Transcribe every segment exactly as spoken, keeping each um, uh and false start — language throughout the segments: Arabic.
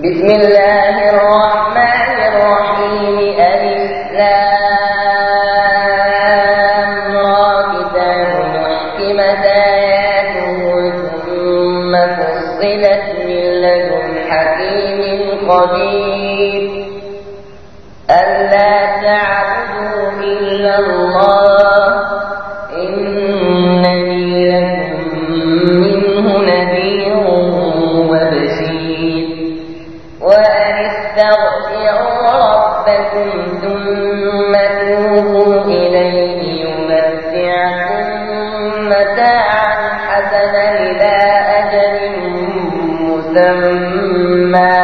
بسم الله الرحمن الرحيم. ألف لام را كتاب أحكمت آياته ثم فصلت من لدن حكيم خبير ألا تعبدوا إلا الله إنني لكم منه نذير وبشير. وأن استغفروا ربكم ثم توبوا إليه يمتعكم متاعا حسنا إلى أجل مسمى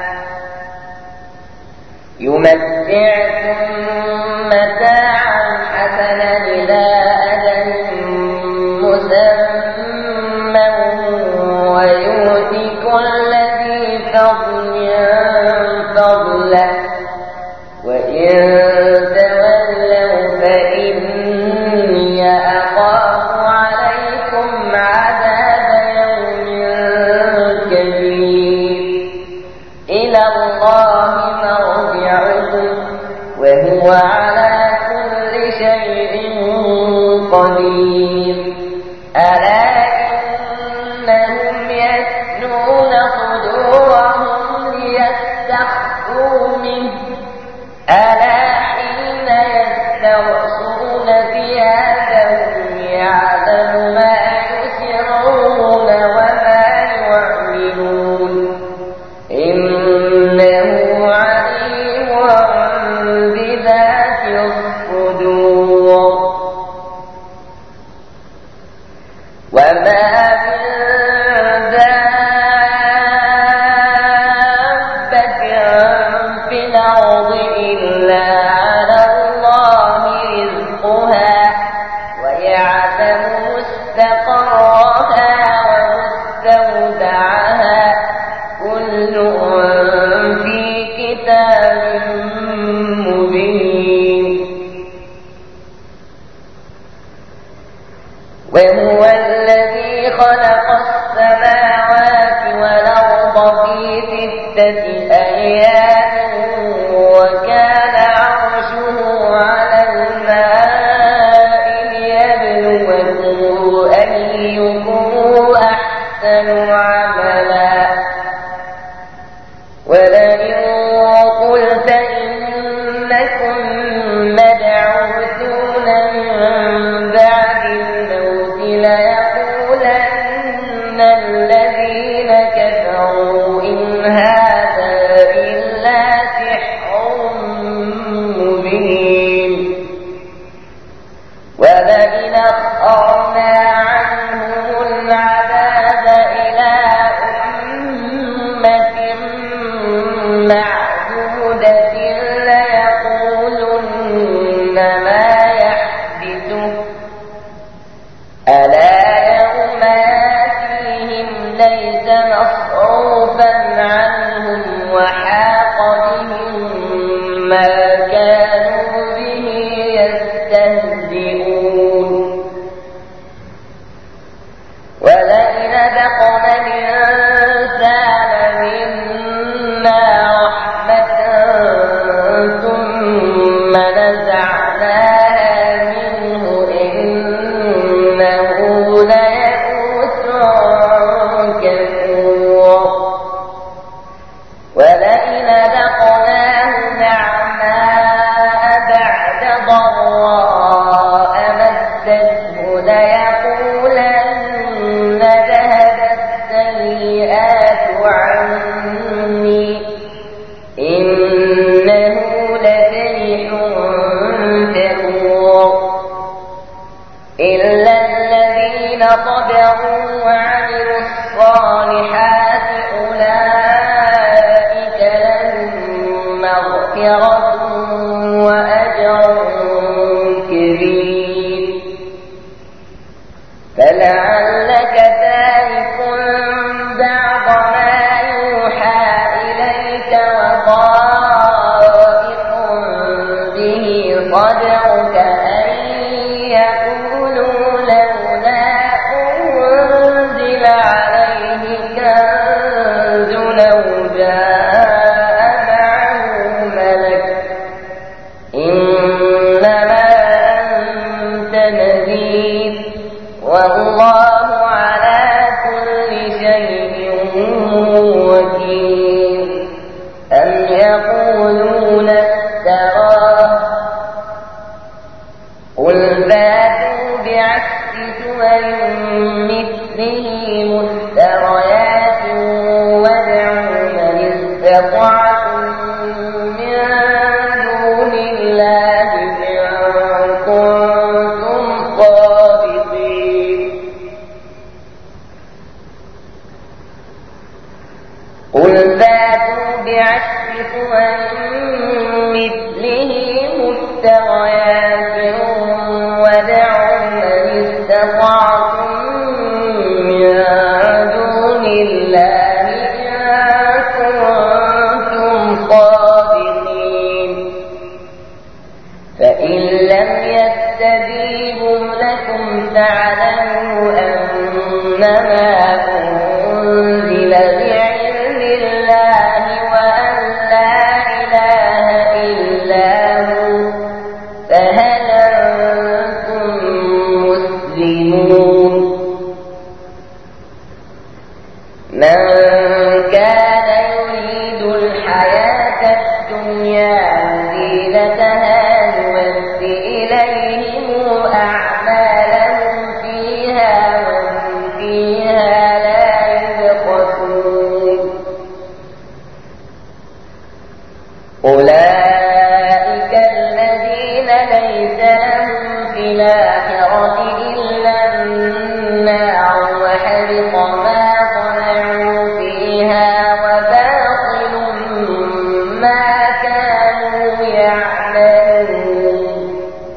يمتعكم متاعا حسنا إلى أجل مسمى ويؤتي كل ذي فضل فضله وإن تولوا فإني أخاف عليكم عذاب يوم كبير. إلى الله مرجعكم وهو على كل شيء قدير. ألا إنهم يثنون صدورهم ليستخفوا منه ألا حين يستغشون ثيابهم يعلم ما يسرون وما يعلنون إنه عليم بذات الصدور. وما من دابة في الأرض إلا على الله رزقها ويعلم مستقرها ومستودعها كل في كتاب مبين. وهو الذي خلق السماوات والأرض في ستة أيام وكان عرشه على الماء ليبلوكم أيكم أحسن عملا. ولئن قلت إنكم مبعوثون من بعد الموت ليقولن الذين كفروا إن هذا إلا سحر مبين. ولئن أخرنا عنهم العذاب إلى أمة معدودة ليقولن ما يحدثه ألا يوم يأتيهم ليس مصروفا عنهم وحاق بهم ما كانوا به يستهزئون. ولئن ذقنا الإنسان منا رحمة ثم نزعناها منه إنه ليئوس كفور. ولئن ذقناه نعماء بعد ضراء مسته ليقولن ذهب السيئات عني إنه لفرح فخور. إلا الذين صبروا وعملوا الصالحات أولئك لهم مغفرة وأجر كبير. فلعلك تارك بعض ما يوحى إليك وضائق به صدرك أن يقولوا لولا أنزل عليه كنز لو جاء استطعتم من دون الله إن كنتم صادقين قل فاتوا بعشر سور مثله مفتريات ودعوا من استطعتم من دون الله إن كنتم صادقين فإن لم يستجيبوا لكم فاعلموا أنما أنزل بعلم الله وأن لا إله إلا هو فهل أنتم مسلمون من كان يريد الحياة الدنيا وزينتها نوفي إليهم أعمالهم فيها وهم فيها لا يبخسون أولئك الذين ليس لهم في الآخرة إلا النار وحبط ما صنعوا فيها وباطل ما كانوا يعملون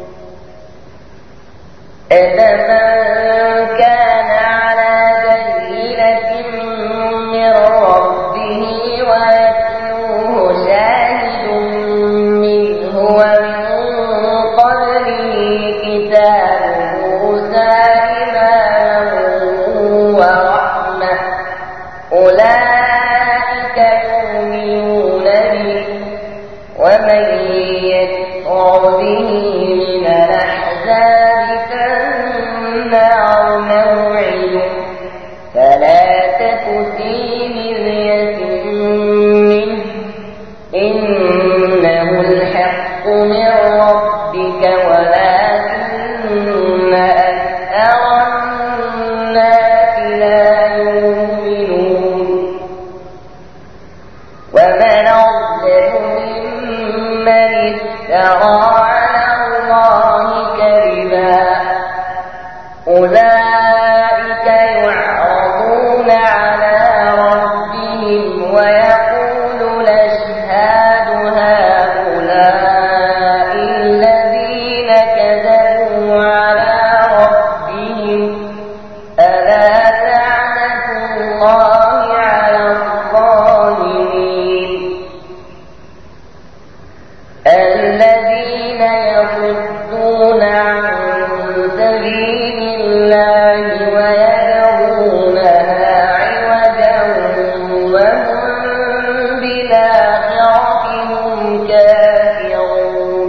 أفمن كان على بينة من ربه ويتلوه شاهد منه ومن قبله كتاب موسى إماما ورحمة أولئك يؤمنون به ومن يكفر به من الأحزاب فالنار موعده فلا تك في مرية منه إنه الحق من ربك ولكن أكثر الناس لا يؤمنون ومن أظلم ممن افترى على الله كذبا أولئك يعرضون على ربهم ويقول الأشهاد هؤلاء الذين كذبوا على ربهم ألا لعنة الله على الظالمين الذين يصدون عن سبيل الله ويبغونها عوجا وهم بالآخرة هم كافرون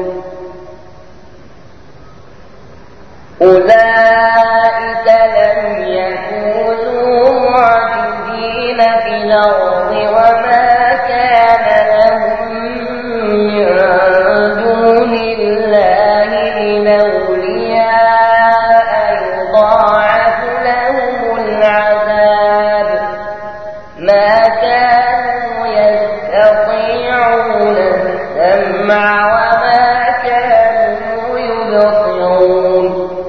أولئك لم يكونوا معجزين في الأرض وما كان لهم من دون الله من أولياء يضاعف لهم العذاب ما كانوا يستطيعون السمع وما كانوا يبصرون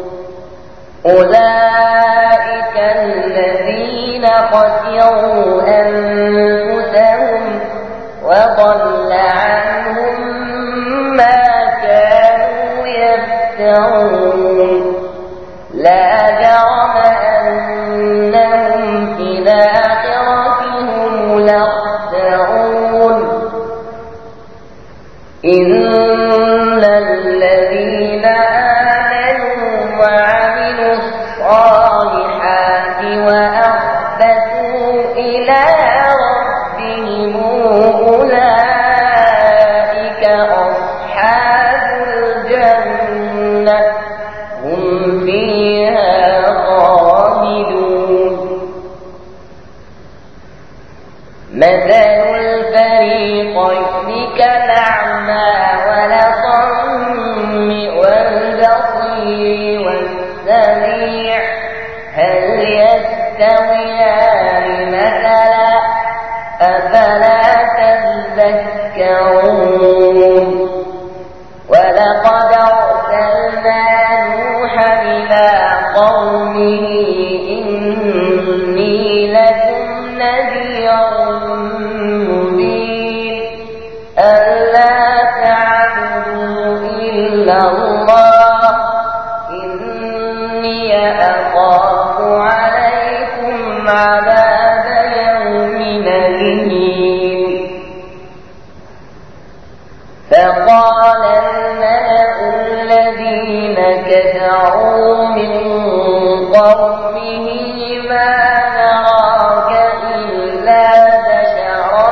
أولئك الذين خسروا أنفسهم وضل عنهم ما كانوا يفترون لا جرم أنهم في الآخرة هم الأخسرون إن الذين آمنوا وعملوا الصالحات وأخبتوا إلى ربهم أولئك أصحاب الجنة هم فيها خالدون مثل الفريقين كالأعمى ولا من الله إني أخاف عليكم عذاب يوم أليم فقال الملأ الذين كفروا من قومه ما نراك إلا بشرا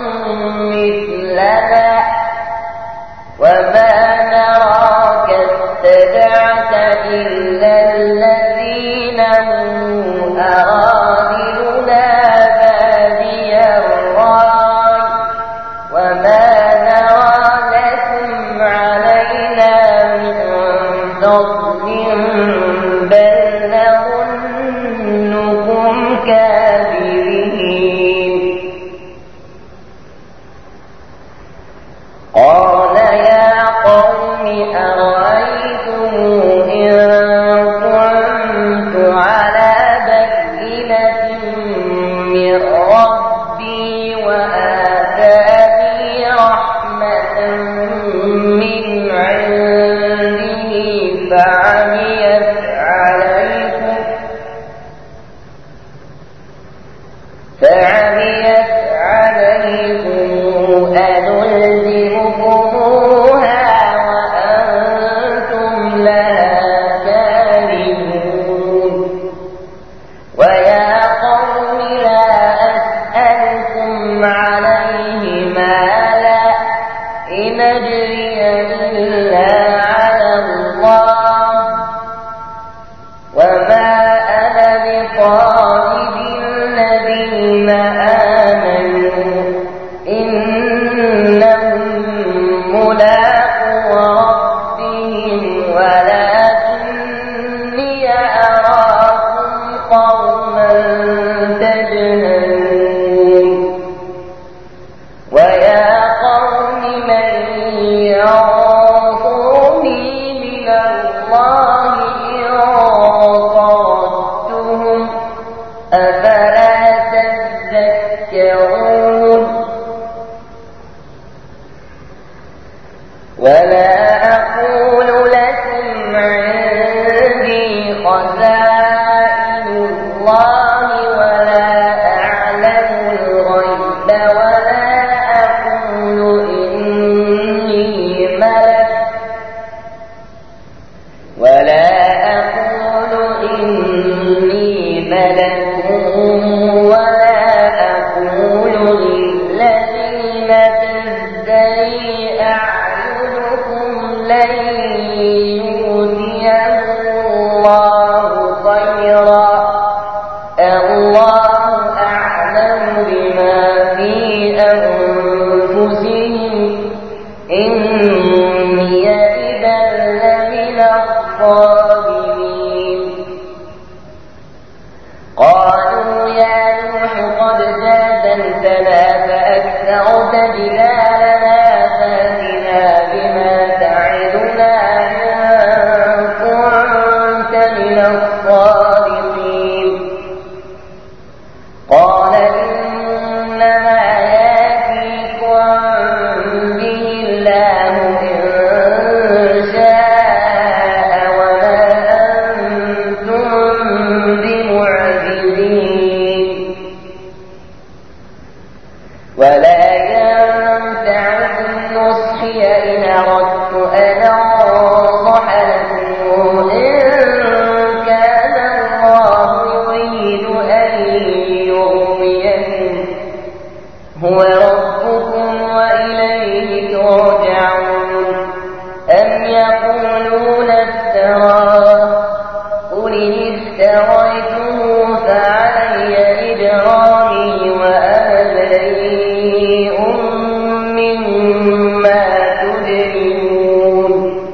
مثلنا وما نراك اتبعك إلا الذين هم أراذلنا بادي الرأي وما نرى لكم علينا من فضل بل نظنكم كاذبين قال يا قوم أرأيتم إن كنت على بينة من ربي وآتاني رحمة من عنده فعميت عليكم فعميت عليكم أنلزمكموها وأنتم لها كارهون ويا قوم لا أسألكم عليه مالا إن أجري إلا على الله وما أنا بطارد الذين آمنوا إنهم ملاقو ربهم ولكني أراكم قوما تجهلون ويا قوم من ينصرني من الله إن طردتهم أفلا تذكرون ولا أقول لكم عندي خزائن الله ولا أعلم الغيب ولا أقول إني ملك ولا أقول إني ملك ولا أقول للذين تزدري أعينكم لن يؤتيهم الله خيرا الله أعلم بما في أنفسهم إني إذا لمن الظالمين قالوا يا نوح قد جادلتنا فأكثرت جدالنا فأتنا بما تعدنا إن كنت من الصادقين قال إنما يأتيكم به الله إن شاء وما أنتم بمعجزين ولا ينفعكم نصحي إن أردت أن أنصح لكم إن كان الله يريد أن يغويكم هو ربكم وإليه ترجعون أم يقولون افتراه قل إن افتريته فعلي إجرامي وأنا بريء مما تجرمون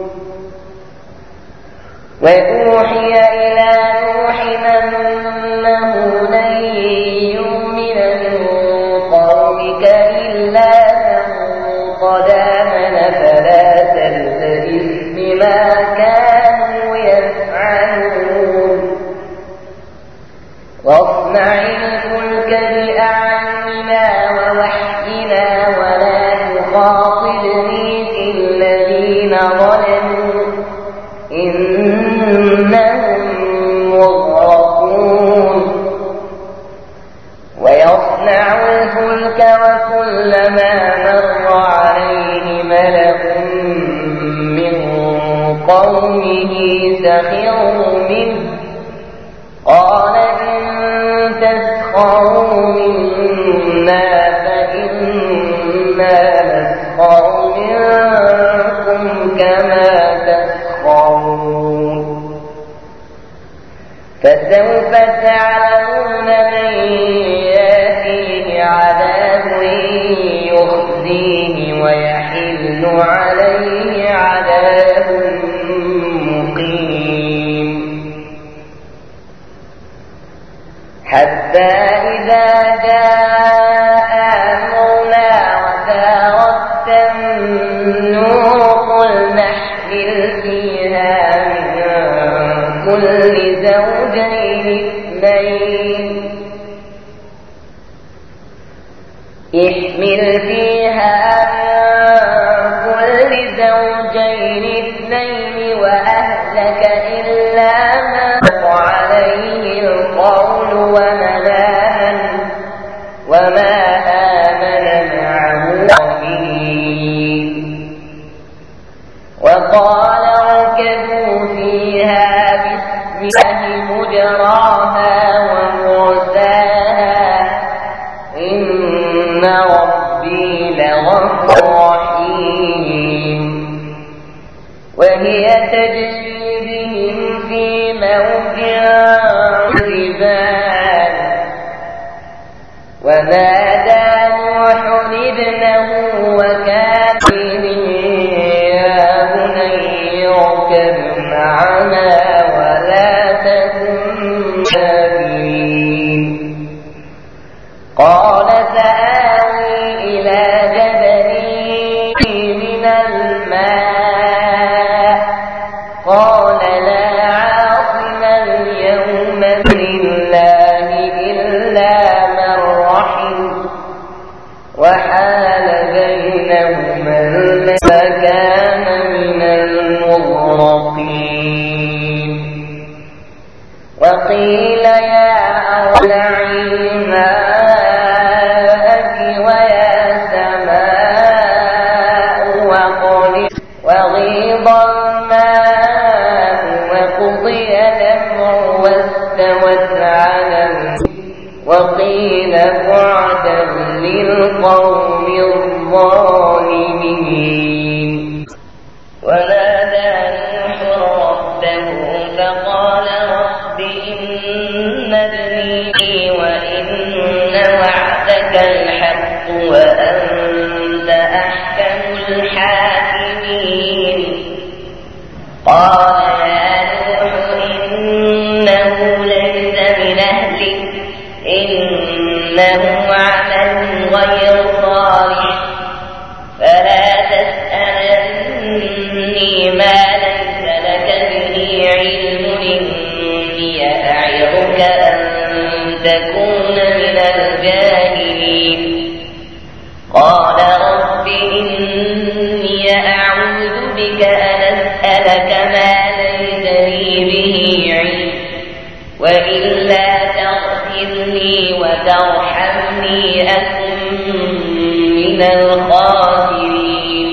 وأوحي إلى نوح أنه لن يؤمن من قومك إلا من قد آمن فلا تلتبس بما كانوا يفعلون واصنع الفلك بأعيننا ووحينا ولا تخاطبني في الذين ظلموا قومه سخروا منه قال إن تسخروا منا فإنا نسخر منكم كما تسخرون فسوف تعلمون من يأتيه عذاب يخزيه ويحل عليه عذاب مقيم حتى إذا جاء أمرنا وفارت النور قل نحمل فيها من كل زوجين اثنين احمل فيها من كل زوجين اثنين وأهلك إلا ما عليه القول ومن وما آمن معه قليل وقال اركبوا فيها بسم الله مجراها ومرساها إن ربي لغفور رحيم وهي تجري بهم في موج الجبال ونادى نوح ابنه وكان يا بني اركب معنا ولا تكن كافرين قال سآوي إلى جبل من الماء قال لا عاصم اليوم من الله إلا من رحم وحال بينهما الموج فكان من المغرقين وقيل يا أولعي ماءك ويا سماء وقل وغيض الماء وقضي الأمر واستوت على وقيل بعدا للقوم الظالمين ونادى نوح ربه فقال رب إن ابني وإن وعدك الحق وأنت أحكم الحاكمين قال يا نوح إنه ليس من أهلك إنه عمل غير صالح فلا تسألني ما ليس لك به علم إني أعظك أن تكون من الجاهلين قال رب إني أعوذ بك أن أسألك ما ليس لي به علم وإلا تغفر لي وترحمني أكن من الخاسرين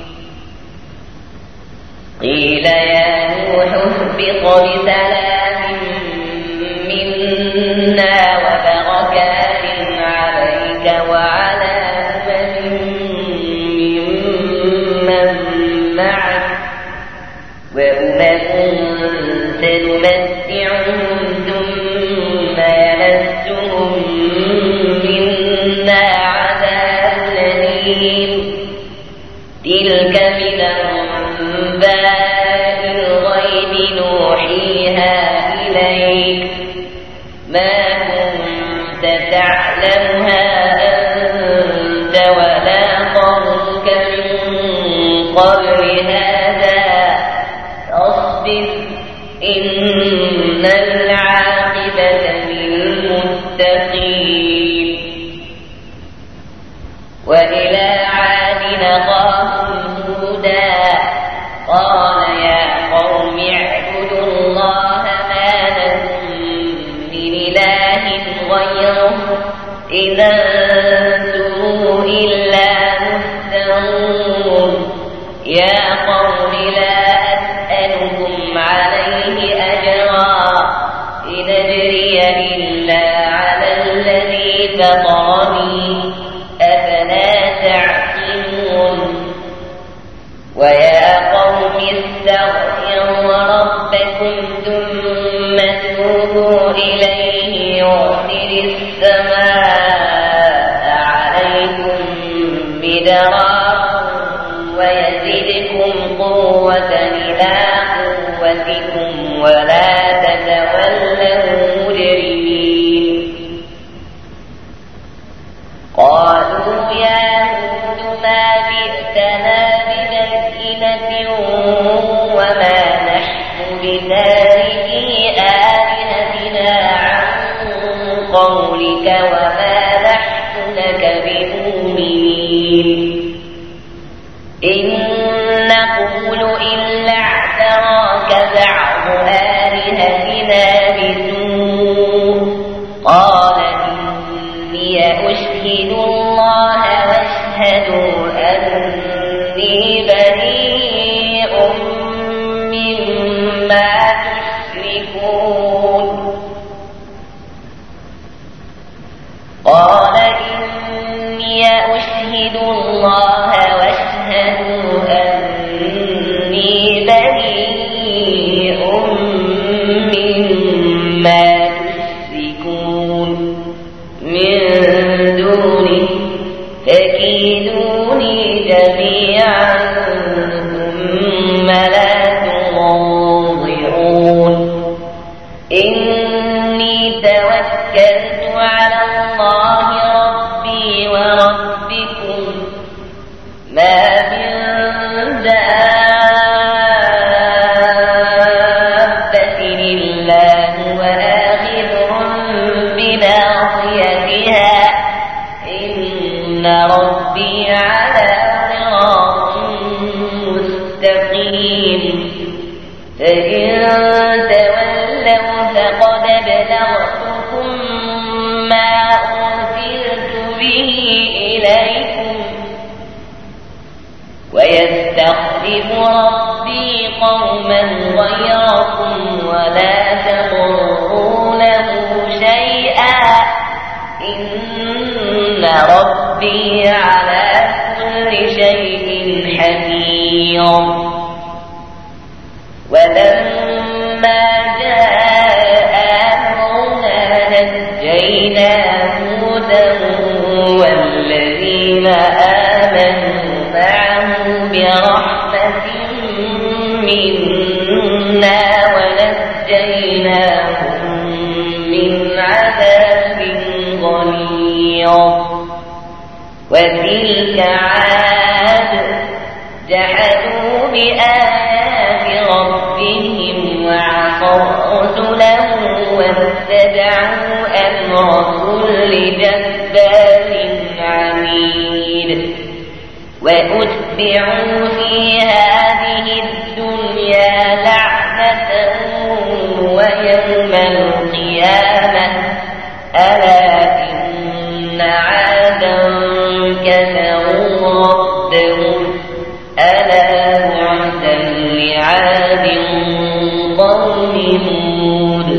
قيل يا نوح اهبط بسلام منا وبركات عليك وعلى أمم ممن معك وأمم سنمتعهم ثم يمسهم منا عذاب أليم تلك من أنباء الغيب نوحيها إليك ما كنت تعلمها أنت ولا قومك من قبل هذا فاصبر إن العاقبة للمتقين وإلى عاد أخاهم هودا قال يا قوم اعبدوا الله ما لكم من إله غيره إن أنتم إلا مفترون يا قوم لا أسألكم إليه يرسل السماء عليكم مدرارا ويزدكم قوة إلى قوتكم ولا تتولوا مجرمين. قالوا يا هود ما جئتنا ببينة وما نحن بتاركي آلهتنا عن قولك وما نحن لك بمؤمنين. إن نقول إلا اعتراك بعض آلهتنا بسوء. قال إني أشهد الله واشهدوا أني بريء مما تشركون. قال إني أشهد الله واشهدوا أني بريء مما تشركون من دونه فكيدوني جميعا ثم لا تنظرون. إني توكلت على الله ربي وربكم ما من دابة إلا هو آخذ بناصيتها إن ربي على صراط مستقيم. فإن تولوا فقد بلغتكم ما أرسلت به إليكم ويستخلف ربي قوما غيركم ولا تضرونه شيئا إن ربي على كل شيء حفيظ. ولما جاء أمرنا نجينا هودا والذين آمنوا معه برحمة منا ونجيناهم من عذاب غليظ. وتلك عاد جحدوا بآيات ربهم وعصوا رسله واتبعوا أمر كل جبار عنيد. وأتبعوا في هذه الدنيا لعنة ويوم القيامة ألا إن عادا كفروا ربهم ألا بعدا لعاد قوم هود.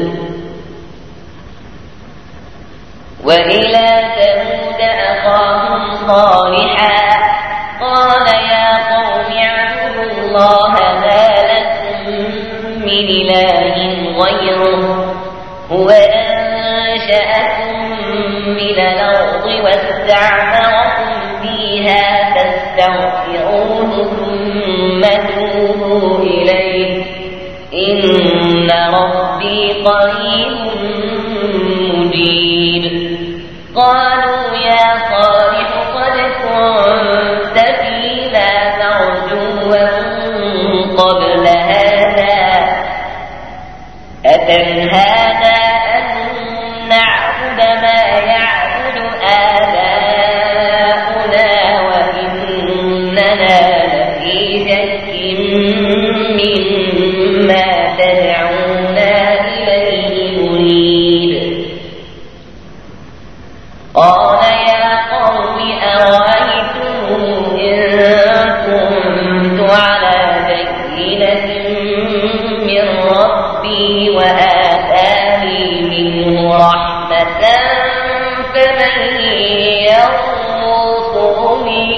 وإلى ثمود أخاهم صالحا قال يا قوم اعبدوا الله ما لكم من إله غيره هو أنشأكم من الأرض واستعمركم فيها فاستغفروه ثم توبوا إليه إن ربي قريب مجيب. قالوا يا صالح قد كنت فينا مرجوا قبل هذا أتنهانا أن نعبد ما يعبد آباؤنا وإننا لفي شك مما تدعونا إليه مريب. قال يا قوم أرأيتم إن كنت على بينة من ربي وآتاني منه رحمة فمن ينصرني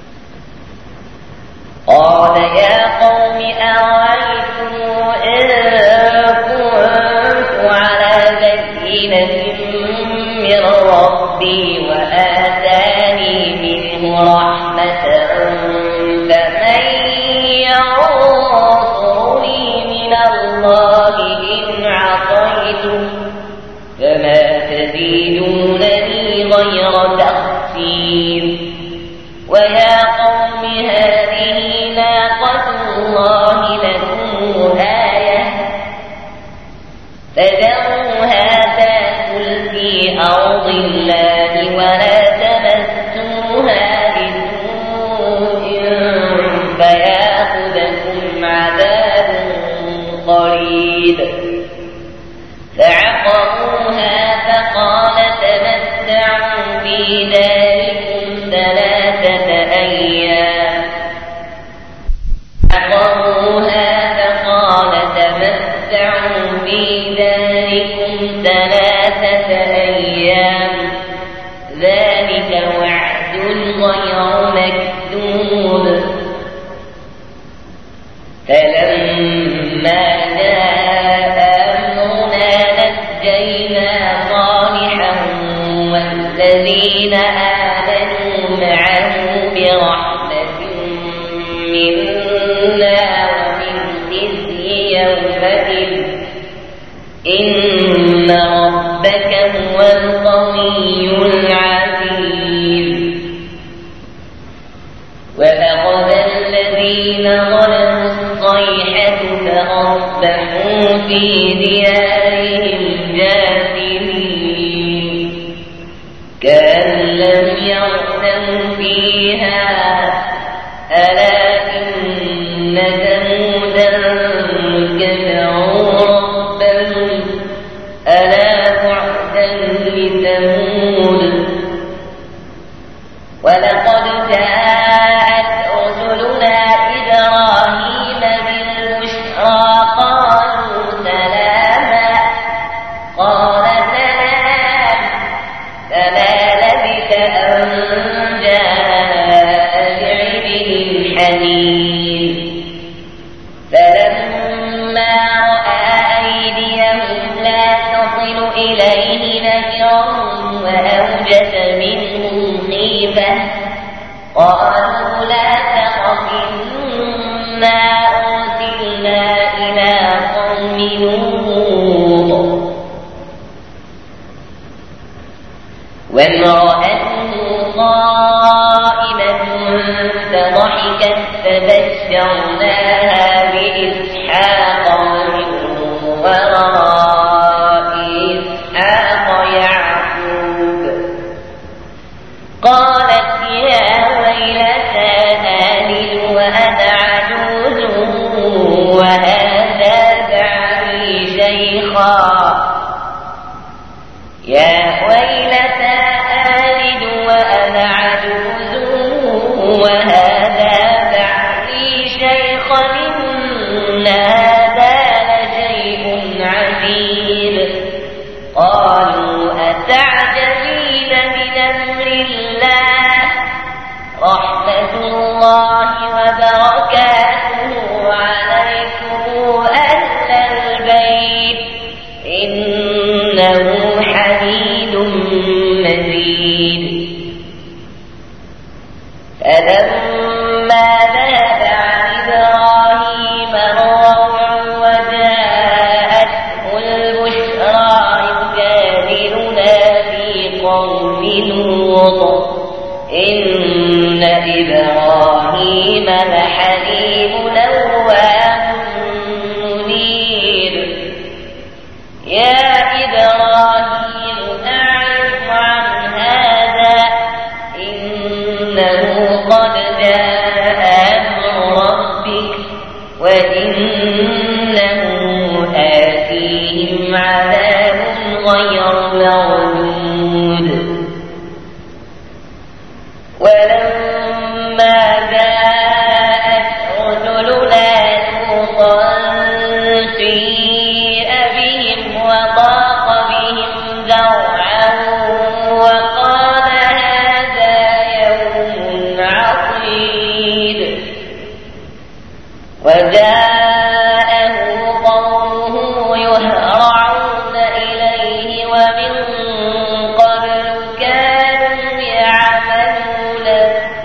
قال يا قوم أرأيتم إن غير تخسير ويا قوم هذه ناقة الله لكم آية فذروها تأكل في أرض الله ولا تمسوها بسوء فيأخذكم عذاب قريب فعقروها فقال تمتعوا في داركم ثلاثة أيام عقروها فقال تمتعوا في داركم ثلاثة أيام ذلك وعد غير مكذوب فلما والذين آمنوا معه برحمة منا ومن خزي يومئذ إن ربك هو القوي العزيز وأخذ الذين ظلموا الصيحة فأصبحوا في ديارهم جاثمين كأن لم يغنوا فيها ألا إن ثمودا كفروا ربهم ألا بعدا لثمود ولقد جاءت رسلنا إبراهيم بالبشرى قالوا سلاما قال سلام فما لبث أن جاء بعجل حنين فلما رأى أيديهم لا تصل إليه نكرهم وأوجس منهم خيفة قالوا لا تخف إنا أرسلنا إلى قوم لوط وامرأته قائمة فضحكت فبشرناها بإسحاق ومن وراء إسحاق يعقوب قالت يا ويلتى آلد وأنا عجوز وهذا بعلي شيخا يا ويلتى آلد وأنا عجوز وهذا بعلي شيخا إن هذا لشيء عجيب قالوا أتعجبين من أمر الله رحمة الله وبركاته عليكم أهل البيت إنه حميد مجيد فلما ذهب عن إبراهيم الروع وجاءته البشرى يجادلنا في قوم لوط إن إبراهيم لحليم أواه منيب يا إبراهيم أعرف عن هذا إنه قد جاء أمر ربك وإنه آتيهم عذاب غير مردود ولما جاءت رسلنا لوطا سيء بهم وضاق بهم ذرعا وقال هذا يوم عصيب وجاءه قومه يهرعون إليه ومن قبل كانوا يعملون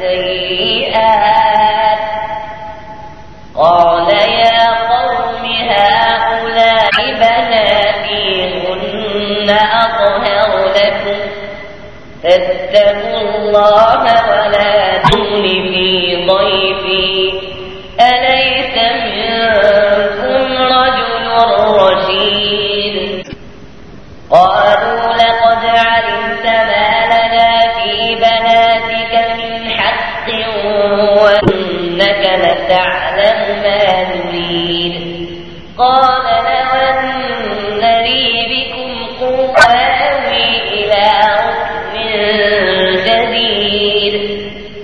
فاتقوا الله ولا تخزون في ضيفي أليس منكم رجل رشيد قالوا لقد علمت ما لنا في بناتك من حق وإنك لتعلم ما نريد قال لو أن لي بكم قوة آوي إلى ركن شديد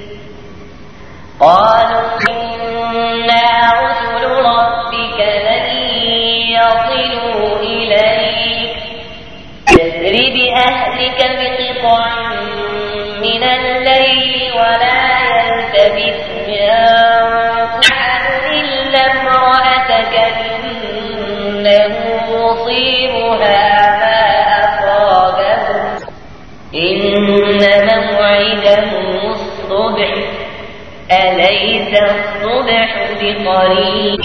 قالوا إنا رسل ربك لن يصلوا إليك فاسر بأهلك بقطع من الليل ولا يلتفت منكم أحد إلا امرأتك إنه مصيبها ما أصابهم إن موعدهم الصبح أليس الصبح بقريب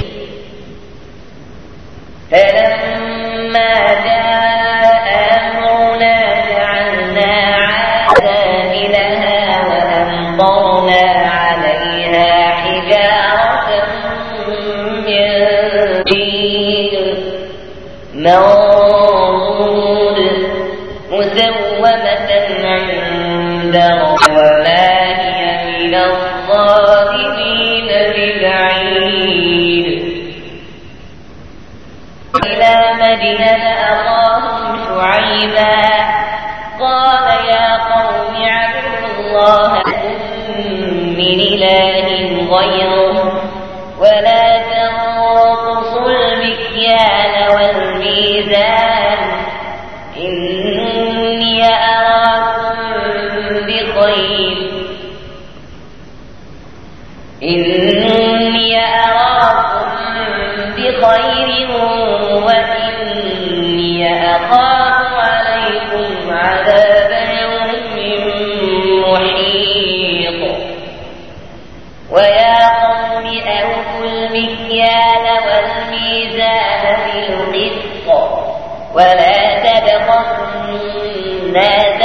فلما جاء أمرنا جعلنا عاذابلها وأمطرنا عليها حجارة من طين منضود مسومة عند ربك وما هي من الظالمين ببعيد إلى مدين أخاهم شعيبا قال يا قوم اعبدوا الله من إله غيره ولا تنقصوا المكيال والميزان إني أراكم بخير إني أراكم بخير وإني أخاف عليكم عذاب يوم محيط ويا قوم أوفوا المكيال والميزان بالقسط ولا تبخسوا الناس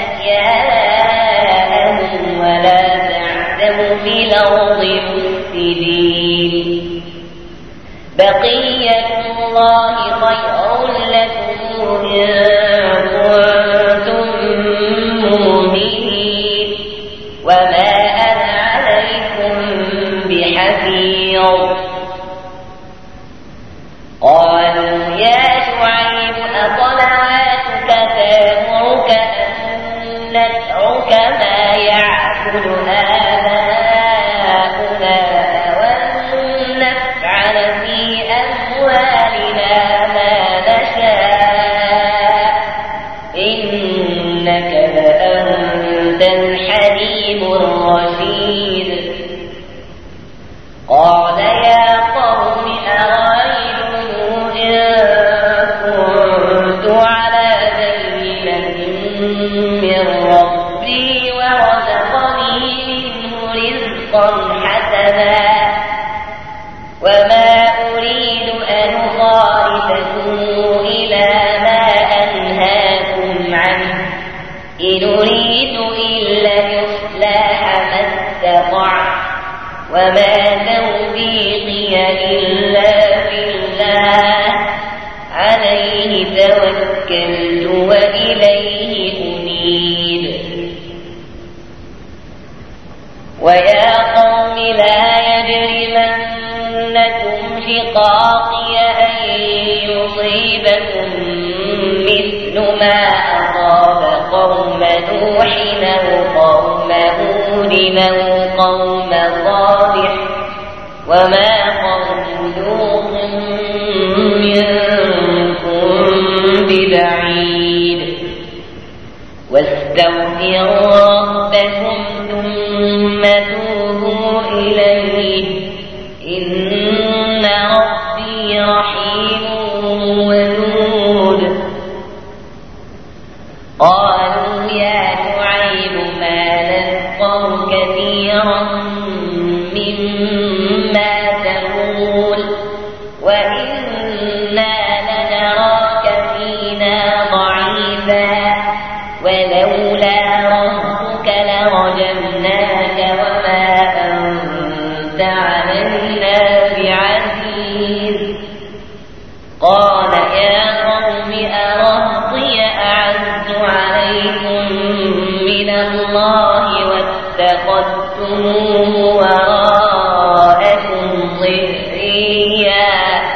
أشياءهم ولا تعثوا في الأرض مفسدين بقية الله خير لكم إن كنتم مؤمنين وما أنا عليكم بحفيظ قالوا يا شعيب أصلواتك تأمرك أن نترك ما يعبد آباؤنا وأن نفعل في أموالنا ما نشاء إنك لأنت الحليم الرشيد قال يا قوم أرأيتم إن كنت على بينة من ربي ورزقني منه رزقا حسنا وما أريد أن أخالفكم إلى ما أنهاكم عنه إن أريد إلا الإصلاح ما استطعت وما توفيقي إلا بالله عليه توكلت وإليه أنيب ويا قوم لا يجرمنكم شقاقي أن يصيبكم مثل ما أصاب قوم نوح أو قوم هود أو قوم صالح وما قوم لوط منكم ببعيد واستغفروا ربكم ثم توبوا إليه إن ربي رحيم ودود قالوا يا شعيب ما نفقه كثيرا مما تقول وإنا لنراك فينا ضعيفا ولولا رهطك لرجمناك وما أنت علينا بعزيز. قال يا قوم أرهطي أعز عليكم من الله واتخذتموه وراءكم ظهريا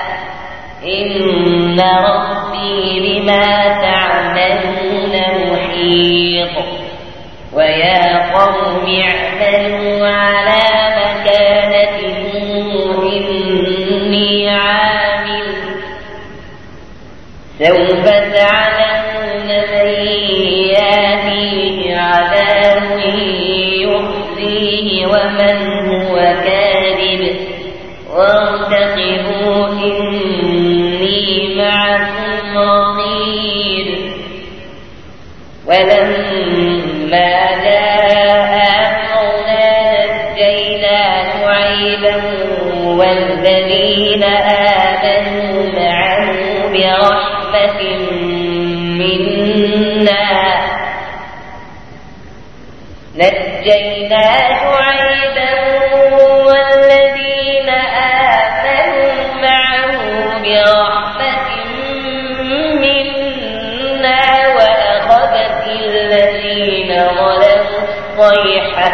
إن ربي بما تعملون محيط. ويا قوم اعملوا على مكانتكم إني عامل سوف تعلمون من يأتيه عذاب يخزيه ومن هو كاذب وارتقبوا إني معكم رقيب. ولما جاء أمرنا نجينا شعيبا والذين آمنوا معه برحمة منا نجينا شعيبا والذين آمنوا معه برحمة منا وأخذت الذين ظلموا الصيحة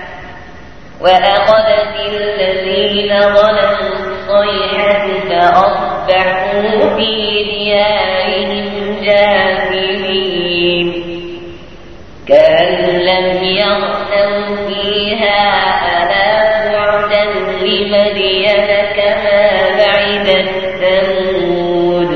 وأخذت الذين ظلموا الصيحة فأصبحوا في ديارهم جاثمين. كأن لم يغنوا فيها ألا بعدا لمدين كما بعدت ثمود.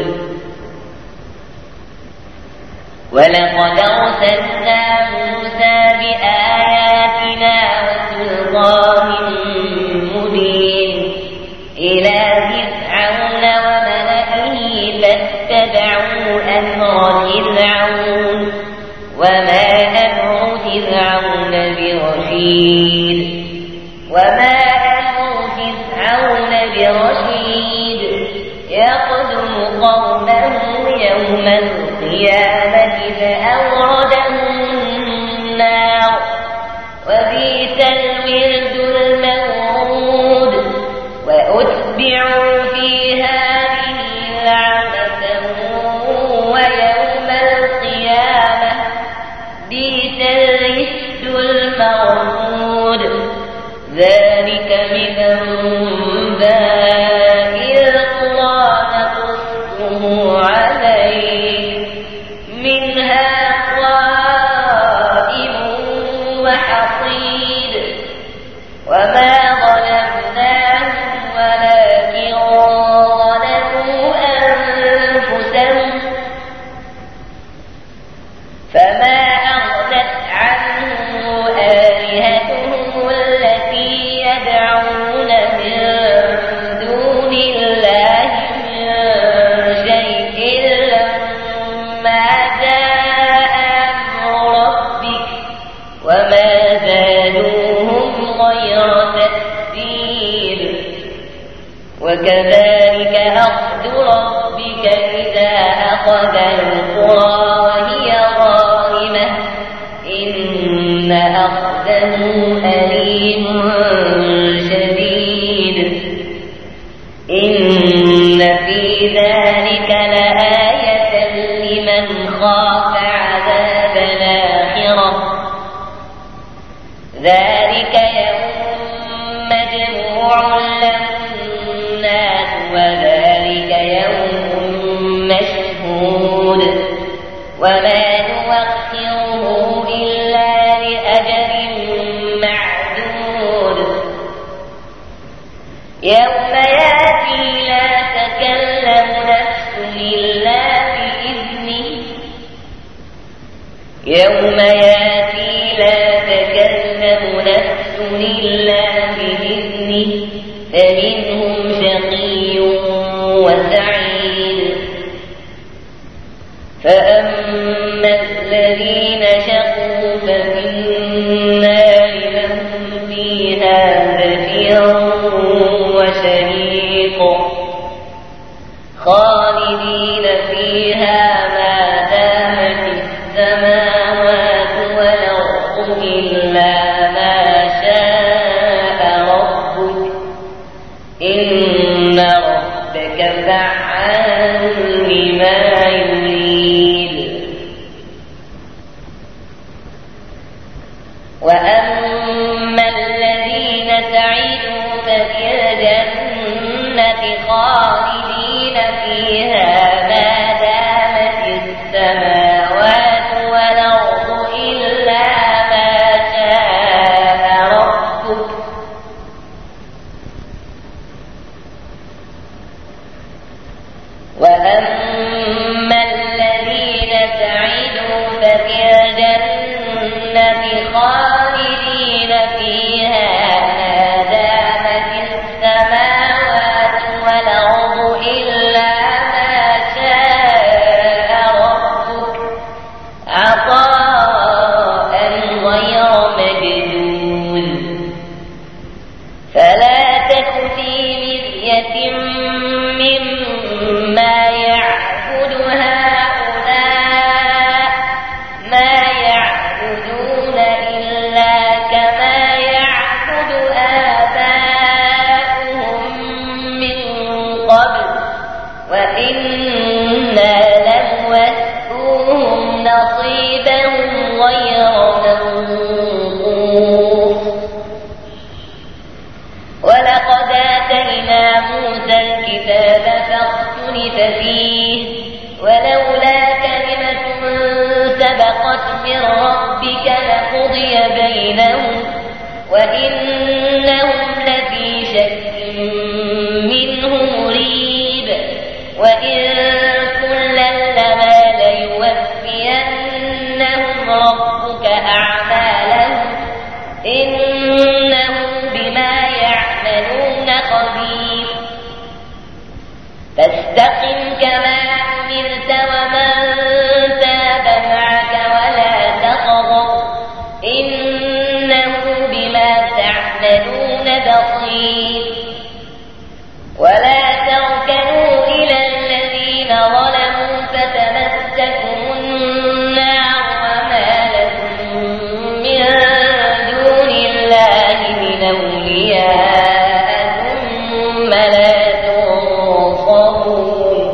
ولقد أرسلنا موسى بآياتنا وسلطان مبين إلى فرعون وملئه فاتبعوا أمر فرعون وما أمر فرعون برشيد وما أمر فرعون برشيد يقدم قومه يوم القيامة فأوردهم النار وبئس الورد المورود. وأتبعوا في هذه لعنة ويوم القيامة بئس الرشد المرفود. ذلك من أنباء القرى نقصه عليك منها قائم وحصيد. وما ظلمناهم ولكن ظلموا أنفسهم فما أغنت عنهم آلهتهم التي يدعون من دون الله من شيء لما جاء أمر ربك وما زادوهم غير تتبير. وكذلك أخذ ربك إذا أخذ القرى وهي ظالمة إن أخذه أليم شديد. إن في ذلك لآية لمن خاف عذاب الآخرة. ذلك يوم مجموع له الناس وذلك يوم مشهود وما نوخره إلا لأجل معدود. يوم يأتي لا تكلم نفس إلا بإذنه يوم يأتي لا تكلم نفس إلا بإذنه فمنهم شقي وسعيد. فأما الذين شقوا ففي النار لهم فيها زفير وشهيق خالدين فيها ما دامت السماوات والأرض إلا إلا ما شاء ربك إن ربك فعال لما يريد. وأما الذين سعدوا ففي الجنة خالدين فيها ما دامت السماوات والأرض إلا ما شاء ربك وأما الذين سعدوا ففي الجنة خالدين فيها ما دامت السماوات والأرض إلا ما شاء ربك عطاء غير مجدود. فلا تك في مرية مما يعبد هؤلاء ما يعبدون إلا كما يعبد آباؤهم من قبل وإنا لموفوهم نصيبهم غير منقوص. ولقد آتينا موسى الكتاب فاختلف فيه ولولا كلمة سبقت من ربك لقضي بينهم وإنهم لفي شك منه مريب. وإن كلا لما ليوفينهم ربك أعمالهم إنه بما يعملون خبير. فاستقم كما أمرت ومن تاب معك ولا تطغوا إنه بما تعملون بصير. ولا تركنوا إلى الذين ظلموا فتمسكم النار وما لكم من دون الله من أولياء ثم لا تنصرون.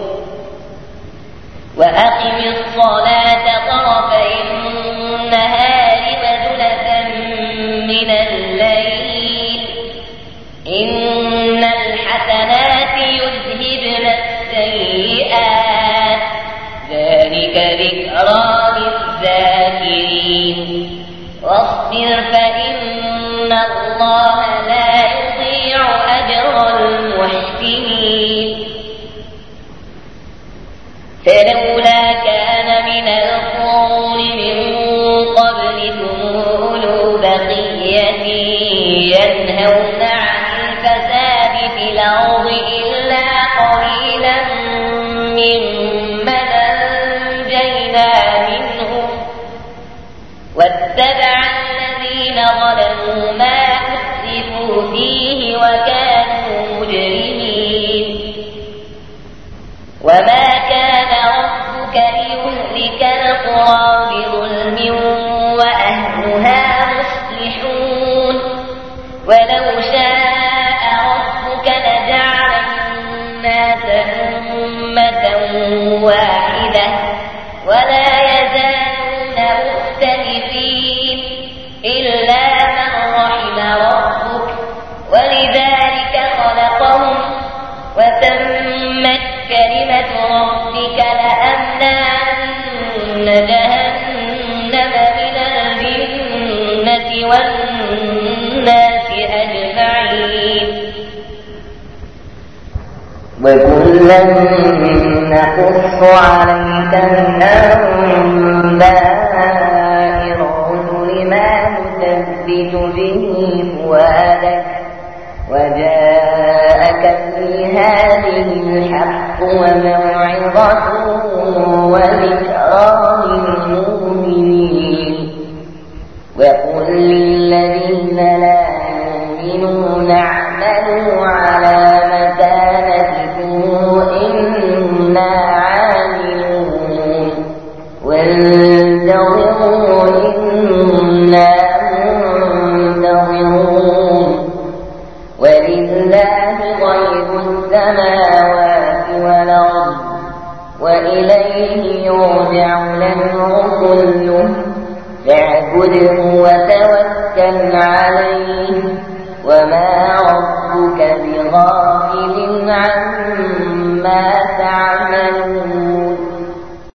وأقم الصلاة طرفي النهار وزلفا من الليل إن الحسنات يذهبن السيئات ذلك ذكرى للذاكرين. واصبر فإن الله لا يضيع أجر المحسنين. فلولا كان من القرون من قبلكم أولو بقية ينهون عن الفساد في الأرض إلا قليلا ممن أنجينا منهم واتبع الذين ظلموا ما أترفوا فيه وكانوا مجرمين. وما كان ربك ليهلك القرى بظلم وأهلها مصلحون. ولو شاء ربك لجعل الناس أمة واحدة ولا يزالون مختلفين إلا من رحم ربك ولذلك خلقهم وتمت كلمة ربك لأملأن جهنم من الجنة والناس أجمعين. وكلا نقص عليك من أنباء الرسل ما نثبت به فؤادك وجاءك في هذه الحق وموعظة وذكرى للمؤمنين. وقل للذين لا يؤمنون اعملوا على مكانتكم إنا عاملون وانتظروا إنا السماوات والأرض وإليه يرجع الأمر كله فاعبده وتوكل عليه وما ربك بغافل عما تعملون